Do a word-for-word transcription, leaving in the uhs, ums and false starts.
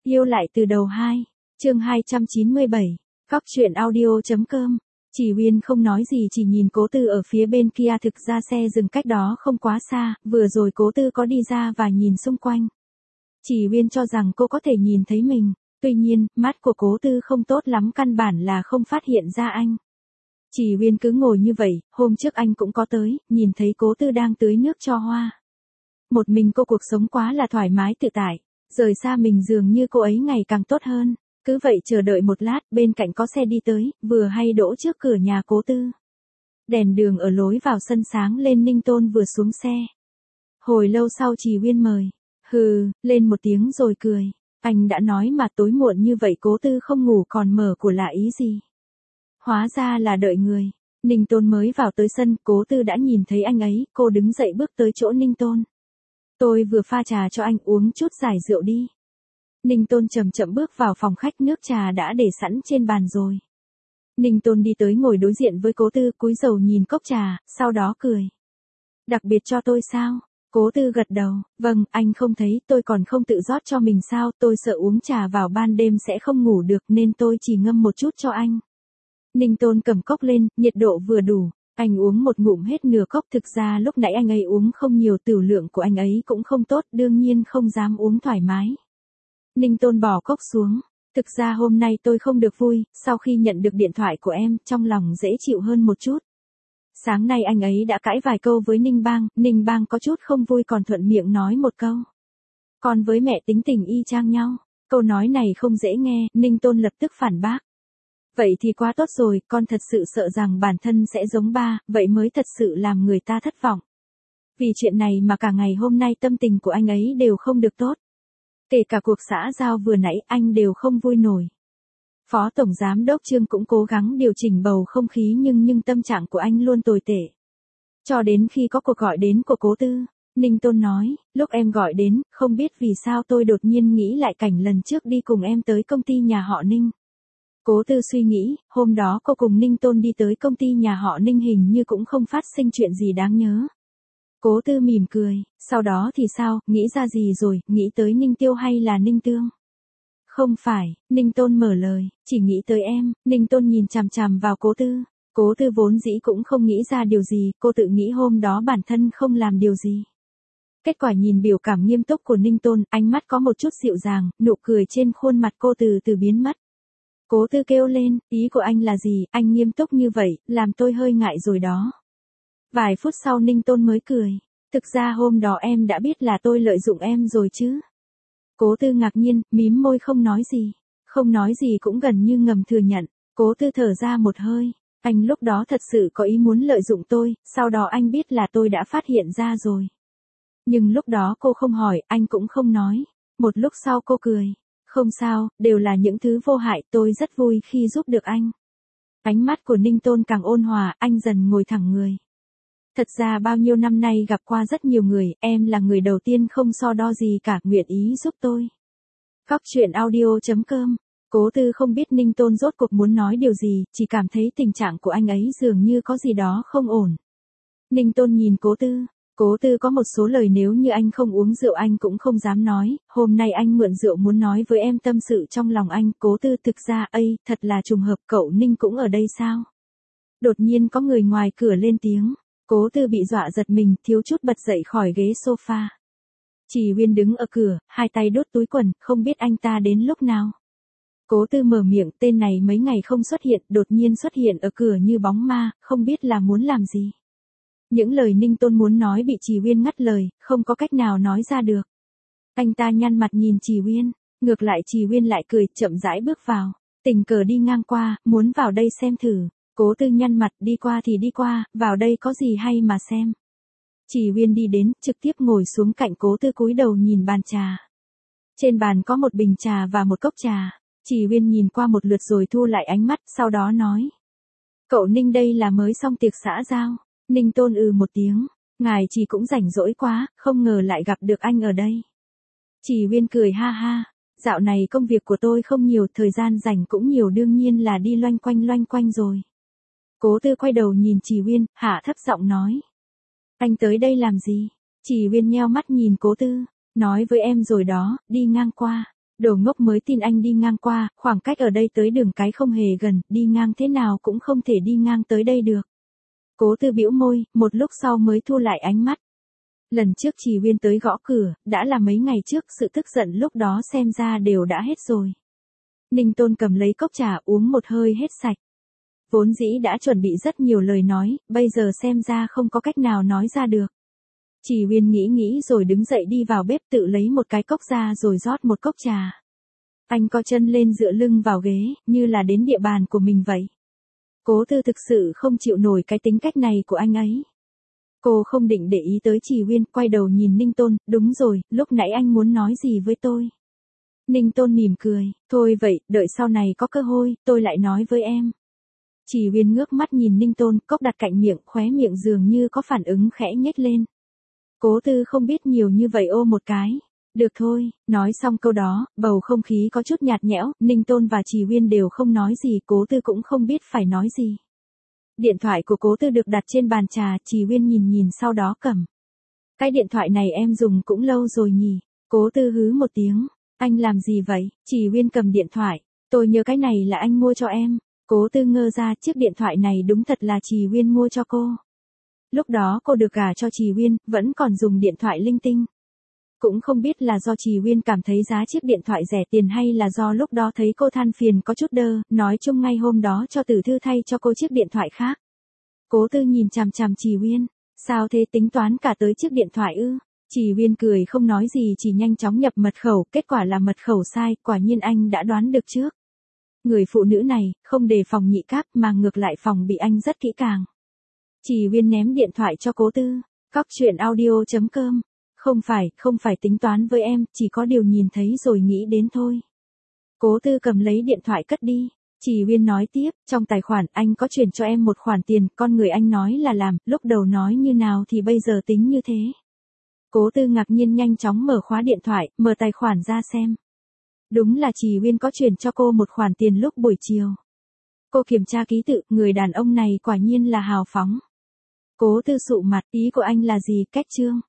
Yêu lại từ đầu hai, chương hai trăm chín mươi bảy, Cóc truyện audio.com. Chỉ Uyên không nói gì chỉ nhìn Cố Tư ở phía bên kia, thực ra xe dừng cách đó không quá xa, vừa rồi Cố Tư có đi ra và nhìn xung quanh. Chỉ Uyên cho rằng cô có thể nhìn thấy mình, tuy nhiên, mắt của Cố Tư không tốt lắm, căn bản là không phát hiện ra anh. Chỉ Uyên cứ ngồi như vậy, hôm trước anh cũng có tới, nhìn thấy Cố Tư đang tưới nước cho hoa. Một mình cô cuộc sống quá là thoải mái tự tại, rời xa mình dường như cô ấy ngày càng tốt hơn. Cứ vậy chờ đợi một lát, bên cạnh có xe đi tới, vừa hay đỗ trước cửa nhà Cố Tư. Đèn đường ở lối vào sân sáng lên, Ninh Tôn vừa xuống xe. Hồi lâu sau Chỉ Uyên mời, hừ, lên một tiếng rồi cười. Anh đã nói mà, tối muộn như vậy Cố Tư không ngủ còn mở của là ý gì? Hóa ra là đợi người. Ninh Tôn mới vào tới sân, Cố Tư đã nhìn thấy anh ấy, cô đứng dậy bước tới chỗ Ninh Tôn. Tôi vừa pha trà cho anh, uống chút giải rượu đi. Ninh Tôn chậm chậm bước vào phòng khách, nước trà đã để sẵn trên bàn rồi. Ninh Tôn đi tới ngồi đối diện với Cố Tư, cúi đầu nhìn cốc trà, sau đó cười. Đặc biệt cho tôi sao? Cố Tư gật đầu, vâng, anh không thấy tôi còn không tự rót cho mình sao, tôi sợ uống trà vào ban đêm sẽ không ngủ được nên tôi chỉ ngâm một chút cho anh. Ninh Tôn cầm cốc lên, nhiệt độ vừa đủ, anh uống một ngụm hết nửa cốc, thực ra lúc nãy anh ấy uống không nhiều, tiểu lượng của anh ấy cũng không tốt, đương nhiên không dám uống thoải mái. Ninh Tôn bỏ cốc xuống, thực ra hôm nay tôi không được vui, sau khi nhận được điện thoại của em, trong lòng dễ chịu hơn một chút. Sáng nay anh ấy đã cãi vài câu với Ninh Bang, Ninh Bang có chút không vui còn thuận miệng nói một câu. Con với mẹ tính tình y chang nhau, câu nói này không dễ nghe, Ninh Tôn lập tức phản bác. Vậy thì quá tốt rồi, con thật sự sợ rằng bản thân sẽ giống ba, vậy mới thật sự làm người ta thất vọng. Vì chuyện này mà cả ngày hôm nay tâm tình của anh ấy đều không được tốt. Kể cả cuộc xã giao vừa nãy anh đều không vui nổi. Phó Tổng Giám Đốc Trương cũng cố gắng điều chỉnh bầu không khí nhưng nhưng tâm trạng của anh luôn tồi tệ. Cho đến khi có cuộc gọi đến của Cố Tư, Ninh Tôn nói, lúc em gọi đến, không biết vì sao tôi đột nhiên nghĩ lại cảnh lần trước đi cùng em tới công ty nhà họ Ninh. Cố Tư suy nghĩ, hôm đó cô cùng Ninh Tôn đi tới công ty nhà họ Ninh hình như cũng không phát sinh chuyện gì đáng nhớ. Cố Tư mỉm cười, sau đó thì sao, nghĩ ra gì rồi, nghĩ tới Ninh Tiêu hay là Ninh Tương? Không phải, Ninh Tôn mở lời, chỉ nghĩ tới em. Ninh Tôn nhìn chằm chằm vào Cố Tư. Cố Tư vốn dĩ cũng không nghĩ ra điều gì, cô tự nghĩ hôm đó bản thân không làm điều gì. Kết quả nhìn biểu cảm nghiêm túc của Ninh Tôn, ánh mắt có một chút dịu dàng, nụ cười trên khuôn mặt cô từ từ biến mất. Cố Tư kêu lên, ý của anh là gì, anh nghiêm túc như vậy, làm tôi hơi ngại rồi đó. Vài phút sau Ninh Tôn mới cười, thực ra hôm đó em đã biết là tôi lợi dụng em rồi chứ. Cố Tư ngạc nhiên, mím môi không nói gì, không nói gì cũng gần như ngầm thừa nhận. Cố Tư thở ra một hơi, anh lúc đó thật sự có ý muốn lợi dụng tôi, sau đó anh biết là tôi đã phát hiện ra rồi. Nhưng lúc đó cô không hỏi, anh cũng không nói. Một lúc sau cô cười, không sao, đều là những thứ vô hại, tôi rất vui khi giúp được anh. Ánh mắt của Ninh Tôn càng ôn hòa, anh dần ngồi thẳng người. Thật ra bao nhiêu năm nay gặp qua rất nhiều người, em là người đầu tiên không so đo gì cả, nguyện ý giúp tôi. Cóc truyện audio.com. Cố Tư không biết Ninh Tôn rốt cuộc muốn nói điều gì, chỉ cảm thấy tình trạng của anh ấy dường như có gì đó không ổn. Ninh Tôn nhìn Cố Tư. Cố Tư có một số lời nếu như anh không uống rượu anh cũng không dám nói, hôm nay anh mượn rượu muốn nói với em tâm sự trong lòng anh. Cố Tư, thực ra, ây, thật là trùng hợp, cậu Ninh cũng ở đây sao? Đột nhiên có người ngoài cửa lên tiếng. Cố Tư bị dọa giật mình, thiếu chút bật dậy khỏi ghế sofa. Chỉ Uyên đứng ở cửa, hai tay đút túi quần, không biết anh ta đến lúc nào. Cố Tư mở miệng, tên này mấy ngày không xuất hiện, đột nhiên xuất hiện ở cửa như bóng ma, không biết là muốn làm gì. Những lời Ninh Tôn muốn nói bị Chỉ Uyên ngắt lời, không có cách nào nói ra được. Anh ta nhăn mặt nhìn Chỉ Uyên, ngược lại Chỉ Uyên lại cười, chậm rãi bước vào. Tình cờ đi ngang qua, muốn vào đây xem thử. Cố Tư nhăn mặt, đi qua thì đi qua, vào đây có gì hay mà xem. Chỉ Uyên đi đến, trực tiếp ngồi xuống cạnh Cố Tư, cúi đầu nhìn bàn trà. Trên bàn có một bình trà và một cốc trà. Chỉ Uyên nhìn qua một lượt rồi thu lại ánh mắt, sau đó nói. Cậu Ninh đây là mới xong tiệc xã giao. Ninh Tôn ừ một tiếng, ngài chỉ cũng rảnh rỗi quá, không ngờ lại gặp được anh ở đây. Chỉ Uyên cười ha ha, dạo này công việc của tôi không nhiều, thời gian rảnh cũng nhiều, đương nhiên là đi loanh quanh loanh quanh rồi. Cố Tư quay đầu nhìn Chỉ Uyên, hạ thấp giọng nói. Anh tới đây làm gì? Chỉ Uyên nheo mắt nhìn Cố Tư, nói với em rồi đó, đi ngang qua. Đồ ngốc mới tin anh đi ngang qua, khoảng cách ở đây tới đường cái không hề gần, đi ngang thế nào cũng không thể đi ngang tới đây được. Cố Tư bĩu môi, một lúc sau mới thu lại ánh mắt. Lần trước Trì Uyên tới gõ cửa, đã là mấy ngày trước, sự tức giận lúc đó xem ra đều đã hết rồi. Ninh Tôn cầm lấy cốc trà uống một hơi hết sạch. Vốn dĩ đã chuẩn bị rất nhiều lời nói, bây giờ xem ra không có cách nào nói ra được. Trì Uyên nghĩ nghĩ rồi đứng dậy đi vào bếp tự lấy một cái cốc ra rồi rót một cốc trà. Anh co chân lên dựa lưng vào ghế, như là đến địa bàn của mình vậy. Cố Tư thực sự không chịu nổi cái tính cách này của anh ấy. Cô không định để ý tới Trì Uyên, quay đầu nhìn Ninh Tôn, đúng rồi, lúc nãy anh muốn nói gì với tôi? Ninh Tôn mỉm cười, thôi vậy, đợi sau này có cơ hội, tôi lại nói với em. Trì Uyên ngước mắt nhìn Ninh Tôn, cốc đặt cạnh miệng, khóe miệng dường như có phản ứng khẽ nhếch lên. Cố Tư không biết nhiều như vậy ô một cái. Được thôi, nói xong câu đó, bầu không khí có chút nhạt nhẽo, Ninh Tôn và Trì Uyên đều không nói gì, Cố Tư cũng không biết phải nói gì. Điện thoại của Cố Tư được đặt trên bàn trà, Trì Uyên nhìn nhìn sau đó cầm. Cái điện thoại này em dùng cũng lâu rồi nhỉ? Cố Tư hứ một tiếng, anh làm gì vậy? Trì Uyên cầm điện thoại, tôi nhớ cái này là anh mua cho em. Cố Tư ngơ ra, chiếc điện thoại này đúng thật là Trì Uyên mua cho cô. Lúc đó cô được gả cho Trì Uyên, vẫn còn dùng điện thoại linh tinh. Cũng không biết là do Trì Uyên cảm thấy giá chiếc điện thoại rẻ tiền hay là do lúc đó thấy cô than phiền có chút đơ, nói chung ngay hôm đó cho Tử Thư thay cho cô chiếc điện thoại khác. Cố Tư nhìn chằm chằm Trì Uyên, sao thế, tính toán cả tới chiếc điện thoại ư? Trì Uyên cười không nói gì, chỉ nhanh chóng nhập mật khẩu, kết quả là mật khẩu sai, quả nhiên anh đã đoán được trước. Người phụ nữ này, không đề phòng nhị cáp mà ngược lại phòng bị anh rất kỹ càng. Trì Uyên ném điện thoại cho Cố Tư, cóc truyện audio chấm com. Không phải, không phải tính toán với em, chỉ có điều nhìn thấy rồi nghĩ đến thôi. Cố Tư cầm lấy điện thoại cất đi. Trì Uyên nói tiếp, trong tài khoản anh có chuyển cho em một khoản tiền, con người anh nói là làm, lúc đầu nói như nào thì bây giờ tính như thế. Cố Tư ngạc nhiên nhanh chóng mở khóa điện thoại, mở tài khoản ra xem. Đúng là Trì Uyên có chuyển cho cô một khoản tiền lúc buổi chiều. Cô kiểm tra ký tự, người đàn ông này quả nhiên là hào phóng. Cố Tư sụ mặt, ý của anh là gì, cách trương?